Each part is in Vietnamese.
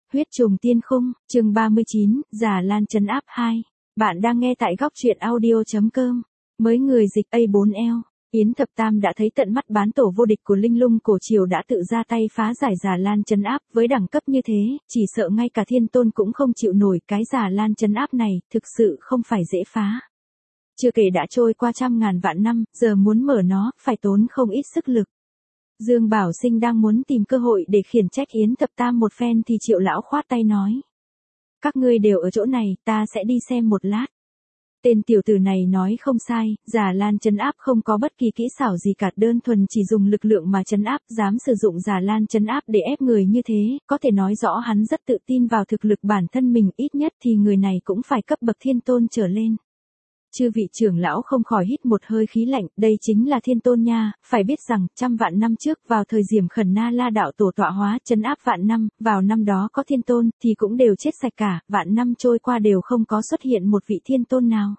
Huyết trùng tiên khung, chương 39, Già Lan trấn áp 2. Bạn đang nghe tại góc truyện audio.com. Mới người dịch A4L. Yến Thập Tam đã thấy tận mắt bán tổ vô địch của Linh Lung cổ triều đã tự ra tay phá giải Già Lan trấn áp, với đẳng cấp như thế, chỉ sợ ngay cả Thiên Tôn cũng không chịu nổi cái Già Lan trấn áp này, thực sự không phải dễ phá. Chưa kể đã trôi qua trăm ngàn vạn năm, giờ muốn mở nó, phải tốn không ít sức lực. Dương Bảo Sinh đang muốn tìm cơ hội để khiển trách Yến Thập Tam một phen thì Triệu lão khoát tay nói: "Các ngươi đều ở chỗ này, ta sẽ đi xem một lát." Tên tiểu tử này nói không sai, Già Lan trấn áp không có bất kỳ kỹ xảo gì cả, đơn thuần chỉ dùng lực lượng mà trấn áp, dám sử dụng Già Lan trấn áp để ép người như thế, có thể nói rõ hắn rất tự tin vào thực lực bản thân mình, ít nhất thì người này cũng phải cấp bậc Thiên Tôn trở lên. Chư vị trưởng lão không khỏi hít một hơi khí lạnh, đây chính là Thiên Tôn nha, phải biết rằng, trăm vạn năm trước, vào thời Diểm Khẩn Na La đạo tổ tọa hóa, trấn áp vạn năm, vào năm đó có Thiên Tôn, thì cũng đều chết sạch cả, vạn năm trôi qua đều không có xuất hiện một vị Thiên Tôn nào.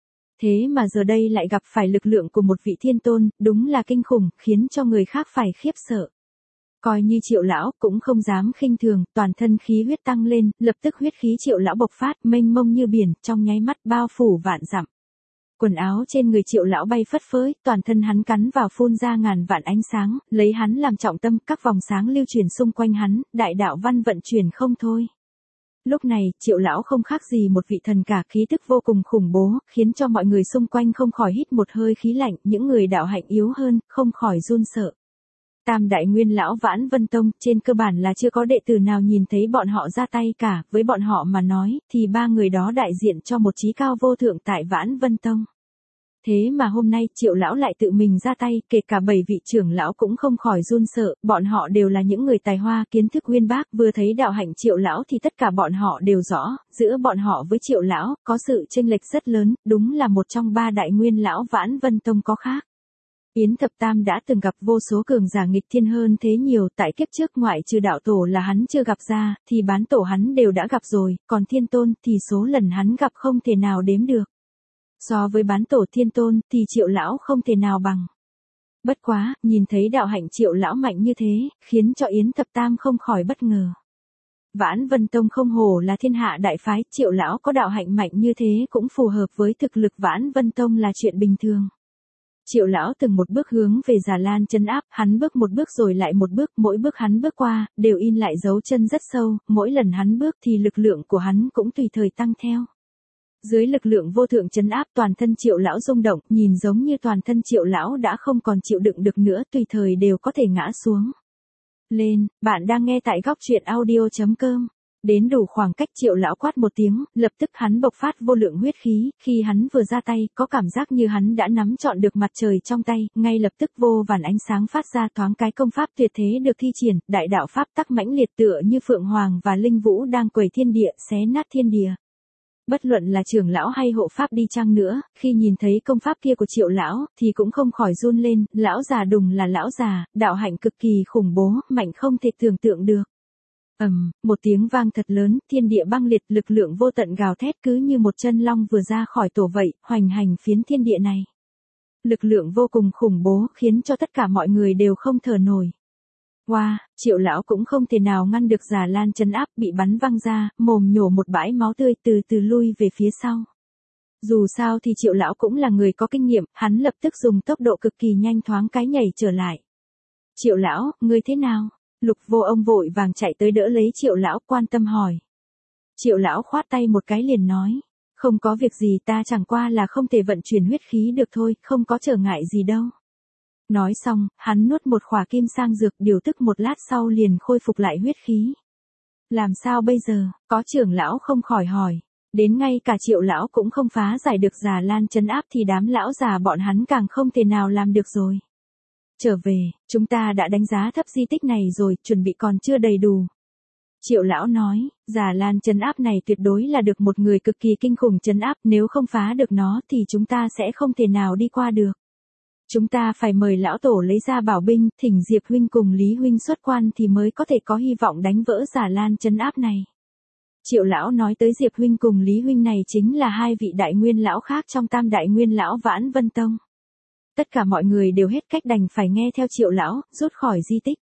Thế mà giờ đây lại gặp phải lực lượng của một vị Thiên Tôn, đúng là kinh khủng, khiến cho người khác phải khiếp sợ. Coi như Triệu lão cũng không dám khinh thường, toàn thân khí huyết tăng lên, lập tức huyết khí Triệu lão bộc phát, mênh mông như biển, trong nháy mắt bao phủ vạn dặm. Quần áo trên người Triệu lão bay phất phới, toàn thân hắn cắn vào phun ra ngàn vạn ánh sáng, lấy hắn làm trọng tâm, các vòng sáng lưu truyền xung quanh hắn, đại đạo văn vận chuyển không thôi. Lúc này, Triệu lão không khác gì một vị thần cả, khí tức vô cùng khủng bố, khiến cho mọi người xung quanh không khỏi hít một hơi khí lạnh, những người đạo hạnh yếu hơn, không khỏi run sợ. Tam đại nguyên lão Vãn Vân Tông, trên cơ bản là chưa có đệ tử nào nhìn thấy bọn họ ra tay cả, với bọn họ mà nói, thì ba người đó đại diện cho một chí cao vô thượng tại Vãn Vân Tông. Thế mà hôm nay Triệu lão lại tự mình ra tay, kể cả 7 vị trưởng lão cũng không khỏi run sợ, bọn họ đều là những người tài hoa, kiến thức uyên bác, vừa thấy đạo hạnh Triệu lão thì tất cả bọn họ đều rõ, giữa bọn họ với Triệu lão, có sự chênh lệch rất lớn, đúng là một trong ba đại nguyên lão Vãn Vân Tông có khác. Yến Thập Tam đã từng gặp vô số cường giả nghịch thiên hơn thế nhiều, tại kiếp trước ngoại trừ đạo tổ là hắn chưa gặp ra, thì bán tổ hắn đều đã gặp rồi, còn Thiên Tôn thì số lần hắn gặp không thể nào đếm được. So với bán tổ Thiên Tôn thì Triệu lão không thể nào bằng. Bất quá, nhìn thấy đạo hạnh Triệu lão mạnh như thế, khiến cho Yến Thập Tam không khỏi bất ngờ. Vãn Vân Tông không hổ là thiên hạ đại phái, Triệu lão có đạo hạnh mạnh như thế cũng phù hợp với thực lực Vãn Vân Tông là chuyện bình thường. Triệu lão từng một bước hướng về Già Lan trấn áp, hắn bước một bước rồi lại một bước, mỗi bước hắn bước qua, đều in lại dấu chân rất sâu, mỗi lần hắn bước thì lực lượng của hắn cũng tùy thời tăng theo. Dưới lực lượng vô thượng trấn áp, toàn thân Triệu lão rung động, nhìn giống như toàn thân Triệu lão đã không còn chịu đựng được nữa, tùy thời đều có thể ngã xuống. Lên, bạn đang nghe tại góc truyện audio.com. Đến đủ khoảng cách Triệu lão quát một tiếng, lập tức hắn bộc phát vô lượng huyết khí, khi hắn vừa ra tay, có cảm giác như hắn đã nắm trọn được mặt trời trong tay, ngay lập tức vô vàn ánh sáng phát ra, thoáng cái công pháp tuyệt thế được thi triển, đại đạo pháp tắc mãnh liệt tựa như Phượng Hoàng và Linh Vũ đang quẩy thiên địa, xé nát thiên địa. Bất luận là trưởng lão hay hộ pháp đi chăng nữa, khi nhìn thấy công pháp kia của Triệu lão, thì cũng không khỏi run lên, lão già đùng là lão già, đạo hạnh cực kỳ khủng bố, mạnh không thể tưởng tượng được. Một tiếng vang thật lớn, thiên địa băng liệt, lực lượng vô tận gào thét cứ như một chân long vừa ra khỏi tổ vậy, hoành hành phiến thiên địa này. Lực lượng vô cùng khủng bố, khiến cho tất cả mọi người đều không thở nổi. Wow, Triệu lão cũng không thể nào ngăn được Già Lan trấn áp, bị bắn văng ra, mồm nhổ một bãi máu tươi, từ từ lui về phía sau. Dù sao thì Triệu lão cũng là người có kinh nghiệm, hắn lập tức dùng tốc độ cực kỳ nhanh thoáng cái nhảy trở lại. Triệu lão, ngươi thế nào? Lục Vô Ông vội vàng chạy tới đỡ lấy Triệu lão, quan tâm hỏi. Triệu lão khoát tay một cái liền nói, không có việc gì, ta chẳng qua là không thể vận chuyển huyết khí được thôi, không có trở ngại gì đâu. Nói xong, hắn nuốt một khỏa kim sang dược, điều tức một lát sau liền khôi phục lại huyết khí. Làm sao bây giờ? Có trưởng lão không khỏi hỏi. Đến ngay cả Triệu lão cũng không phá giải được Già Lan trấn áp thì đám lão già bọn hắn càng không thể nào làm được rồi. Trở về, chúng ta đã đánh giá thấp di tích này rồi, chuẩn bị còn chưa đầy đủ. Triệu lão nói, Già Lan trấn áp này tuyệt đối là được một người cực kỳ kinh khủng trấn áp, nếu không phá được nó thì chúng ta sẽ không thể nào đi qua được. Chúng ta phải mời lão tổ lấy ra bảo binh, thỉnh Diệp huynh cùng Lý huynh xuất quan thì mới có thể có hy vọng đánh vỡ Già Lan trấn áp này. Triệu lão nói tới Diệp huynh cùng Lý huynh này chính là hai vị đại nguyên lão khác trong tam đại nguyên lão Vãn Vân Tông. Tất cả mọi người đều hết cách đành phải nghe theo Triệu lão, rút khỏi di tích.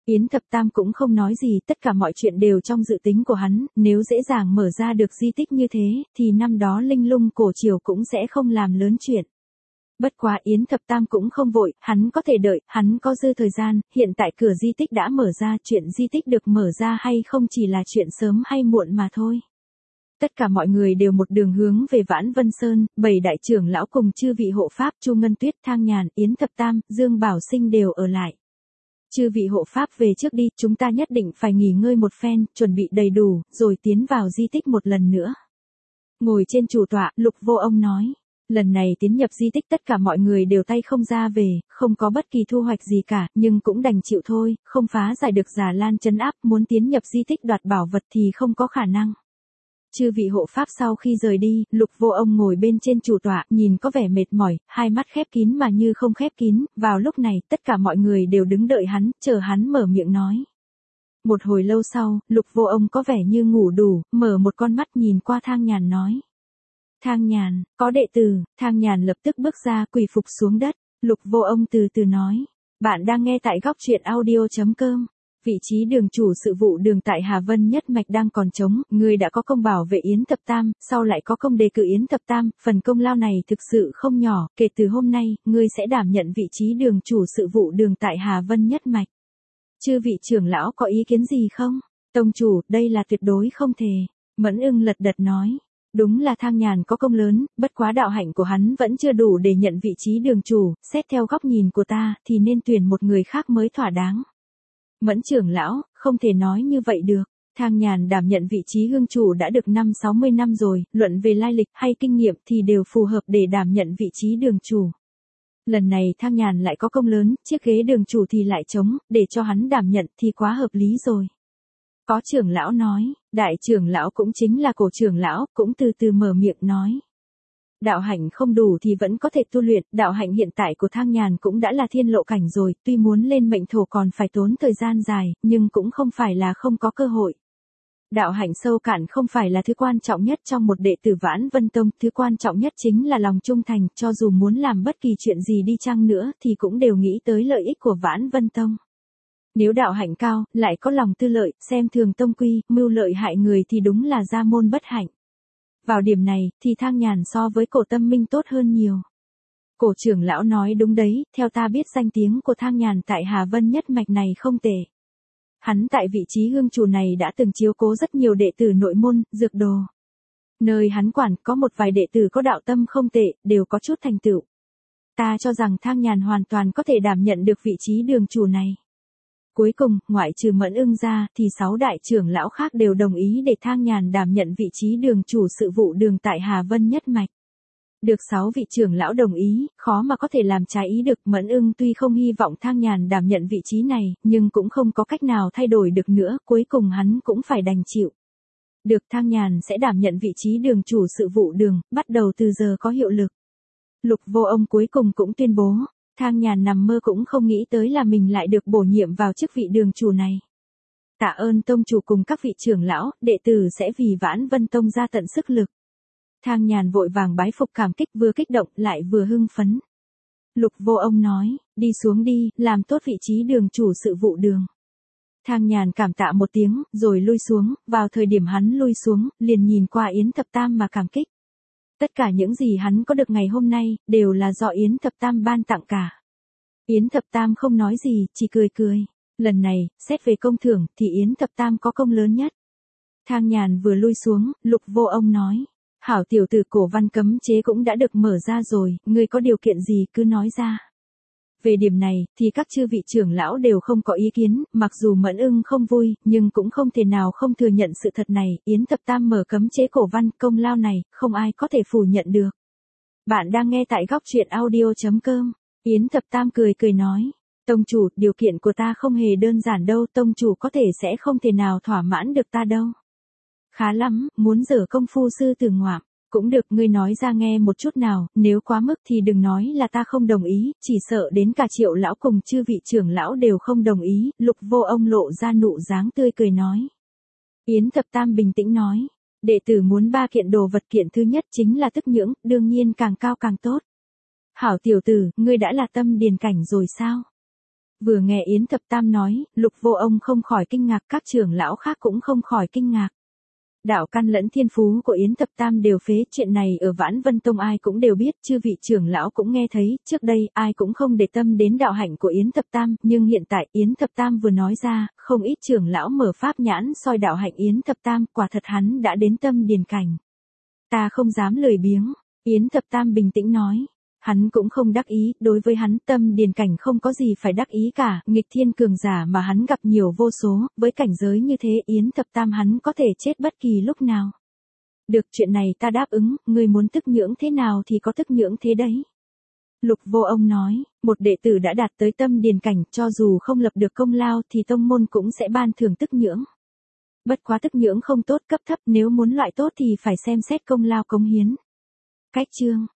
Yến Thập Tam cũng không nói gì, tất cả mọi chuyện đều trong dự tính của hắn, nếu dễ dàng mở ra được di tích như thế, thì năm đó Linh Lung cổ triều cũng sẽ không làm lớn chuyện. Bất quá Yến Thập Tam cũng không vội, hắn có thể đợi, hắn có dư thời gian, hiện tại cửa di tích đã mở ra, chuyện di tích được mở ra hay không chỉ là chuyện sớm hay muộn mà thôi. Tất cả mọi người đều một đường hướng về Vãn Vân Sơn, 7 đại trưởng lão cùng chư vị hộ pháp Chu Ngân Tuyết, Thang Nhàn, Yến Thập Tam, Dương Bảo Sinh đều ở lại. Chư vị hộ pháp về trước đi, chúng ta nhất định phải nghỉ ngơi một phen, chuẩn bị đầy đủ, rồi tiến vào di tích một lần nữa. Ngồi trên chủ tọa, Lục Vô Ông nói. Lần này tiến nhập di tích tất cả mọi người đều tay không ra về, không có bất kỳ thu hoạch gì cả, nhưng cũng đành chịu thôi, không phá giải được Già Lan trấn áp, muốn tiến nhập di tích đoạt bảo vật thì không có khả năng. Chư vị hộ pháp sau khi rời đi, Lục Vô Ông ngồi bên trên chủ tọa, nhìn có vẻ mệt mỏi, hai mắt khép kín mà như không khép kín, vào lúc này, tất cả mọi người đều đứng đợi hắn, chờ hắn mở miệng nói. Một hồi lâu sau, Lục Vô Ông có vẻ như ngủ đủ, mở một con mắt nhìn qua Thang Nhàn nói. Thang Nhàn, có đệ tử. Thang Nhàn lập tức bước ra, quỳ phục xuống đất. Lục Vô Ông từ từ nói. Bạn đang nghe tại góc truyện audio.com. Vị trí đường chủ sự vụ đường tại Hà Vân Nhất Mạch đang còn trống, ngươi đã có công bảo vệ Yến Thập Tam, sau lại có công đề cử Yến Thập Tam, phần công lao này thực sự không nhỏ, kể từ hôm nay, ngươi sẽ đảm nhận vị trí đường chủ sự vụ đường tại Hà Vân Nhất Mạch. Chư vị trưởng lão có ý kiến gì không? Tông chủ, đây là tuyệt đối không thể. Mẫn Ưng lật đật nói. Đúng là Thang Nhàn có công lớn, bất quá đạo hạnh của hắn vẫn chưa đủ để nhận vị trí đường chủ, xét theo góc nhìn của ta, thì nên tuyển một người khác mới thỏa đáng. Mẫn trưởng lão, không thể nói như vậy được. Thang Nhàn đảm nhận vị trí hương chủ đã được 60 năm rồi, luận về lai lịch hay kinh nghiệm thì đều phù hợp để đảm nhận vị trí đường chủ. Lần này Thang Nhàn lại có công lớn, chiếc ghế đường chủ thì lại trống, để cho hắn đảm nhận thì quá hợp lý rồi. Có trưởng lão nói, đại trưởng lão cũng chính là cổ trưởng lão, cũng từ từ mở miệng nói. Đạo hạnh không đủ thì vẫn có thể tu luyện, đạo hạnh hiện tại của Thang Nhàn cũng đã là thiên lộ cảnh rồi, tuy muốn lên mệnh thổ còn phải tốn thời gian dài, nhưng cũng không phải là không có cơ hội. Đạo hạnh sâu cạn không phải là thứ quan trọng nhất trong một đệ tử Vãn Vân Tông, thứ quan trọng nhất chính là lòng trung thành, cho dù muốn làm bất kỳ chuyện gì đi chăng nữa thì cũng đều nghĩ tới lợi ích của Vãn Vân Tông. Nếu đạo hạnh cao, lại có lòng tư lợi, xem thường tông quy, mưu lợi hại người thì đúng là gia môn bất hạnh. Vào điểm này, thì Thang Nhàn so với Cổ Tâm Minh tốt hơn nhiều. Cổ trưởng lão nói đúng đấy, theo ta biết danh tiếng của Thang Nhàn tại Hà Vân Nhất Mạch này không tệ. Hắn tại vị trí hương chủ này đã từng chiếu cố rất nhiều đệ tử nội môn, dược đồ. Nơi hắn quản có một vài đệ tử có đạo tâm không tệ, đều có chút thành tựu. Ta cho rằng Thang Nhàn hoàn toàn có thể đảm nhận được vị trí đường chủ này. Cuối cùng, ngoại trừ Mẫn Ưng ra, thì 6 đại trưởng lão khác đều đồng ý để Thang Nhàn đảm nhận vị trí đường chủ sự vụ đường tại Hà Vân Nhất Mạch. Được 6 vị trưởng lão đồng ý, khó mà có thể làm trái ý được. Mẫn Ưng tuy không hy vọng Thang Nhàn đảm nhận vị trí này, nhưng cũng không có cách nào thay đổi được nữa, cuối cùng hắn cũng phải đành chịu. Được, Thang Nhàn sẽ đảm nhận vị trí đường chủ sự vụ đường, bắt đầu từ giờ có hiệu lực. Lục Vô Ông cuối cùng cũng tuyên bố. Thang Nhàn nằm mơ cũng không nghĩ tới là mình lại được bổ nhiệm vào chức vị đường chủ này. Tạ ơn tông chủ cùng các vị trưởng lão, đệ tử sẽ vì Vãn Vân Tông ra tận sức lực. Thang Nhàn vội vàng bái phục cảm kích, vừa kích động lại vừa hưng phấn. Lục Vô Ông nói, đi xuống đi, làm tốt vị trí đường chủ sự vụ đường. Thang Nhàn cảm tạ một tiếng, rồi lui xuống, vào thời điểm hắn lui xuống, liền nhìn qua Yến Thập Tam mà cảm kích. Tất cả những gì hắn có được ngày hôm nay, đều là do Yến Thập Tam ban tặng cả. Yến Thập Tam không nói gì, chỉ cười cười. Lần này, xét về công thưởng, thì Yến Thập Tam có công lớn nhất. Thang Nhàn vừa lui xuống, Lục Vô Ông nói. Hảo tiểu tử, cổ văn cấm chế cũng đã được mở ra rồi, ngươi có điều kiện gì cứ nói ra. Về điểm này, thì các chư vị trưởng lão đều không có ý kiến, mặc dù Mẫn Ưng không vui, nhưng cũng không thể nào không thừa nhận sự thật này, Yến Thập Tam mở cấm chế cổ văn, công lao này, không ai có thể phủ nhận được. Bạn đang nghe tại góc truyện audio.com, Yến Thập Tam cười cười nói, tông chủ, điều kiện của ta không hề đơn giản đâu, tông chủ có thể sẽ không thể nào thỏa mãn được ta đâu. Khá lắm, muốn dở công phu sư tử ngoạm. Cũng được, ngươi nói ra nghe một chút nào, nếu quá mức thì đừng nói là ta không đồng ý, chỉ sợ đến cả Triệu lão cùng chư vị trưởng lão đều không đồng ý. Lục Vô Ông lộ ra nụ dáng tươi cười nói. Yến Thập Tam bình tĩnh nói, đệ tử muốn 3 kiện đồ vật, kiện thứ nhất chính là tức nhưỡng, đương nhiên càng cao càng tốt. Hảo tiểu tử, ngươi đã là tâm điền cảnh rồi sao? Vừa nghe Yến Thập Tam nói, Lục Vô Ông không khỏi kinh ngạc, các trưởng lão khác cũng không khỏi kinh ngạc. Đạo căn lẫn thiên phú của Yến Thập Tam đều phế, chuyện này ở Vãn Vân Tông ai cũng đều biết, chư vị trưởng lão cũng nghe thấy, trước đây ai cũng không để tâm đến đạo hạnh của Yến Thập Tam, nhưng hiện tại Yến Thập Tam vừa nói ra, không ít trưởng lão mở pháp nhãn soi đạo hạnh Yến Thập Tam, quả thật hắn đã đến tâm điền cảnh. Ta không dám lười biếng, Yến Thập Tam bình tĩnh nói. Hắn cũng không đắc ý, đối với hắn tâm điền cảnh không có gì phải đắc ý cả, nghịch thiên cường giả mà hắn gặp nhiều vô số, với cảnh giới như thế Yến Thập Tam hắn có thể chết bất kỳ lúc nào. Được, chuyện này ta đáp ứng, ngươi muốn tức nhưỡng thế nào thì có tức nhưỡng thế đấy. Lục Vô Ông nói, một đệ tử đã đạt tới tâm điền cảnh, cho dù không lập được công lao thì tông môn cũng sẽ ban thưởng tức nhưỡng. Bất quá tức nhưỡng không tốt, cấp thấp, nếu muốn loại tốt thì phải xem xét công lao cống hiến. Cách chương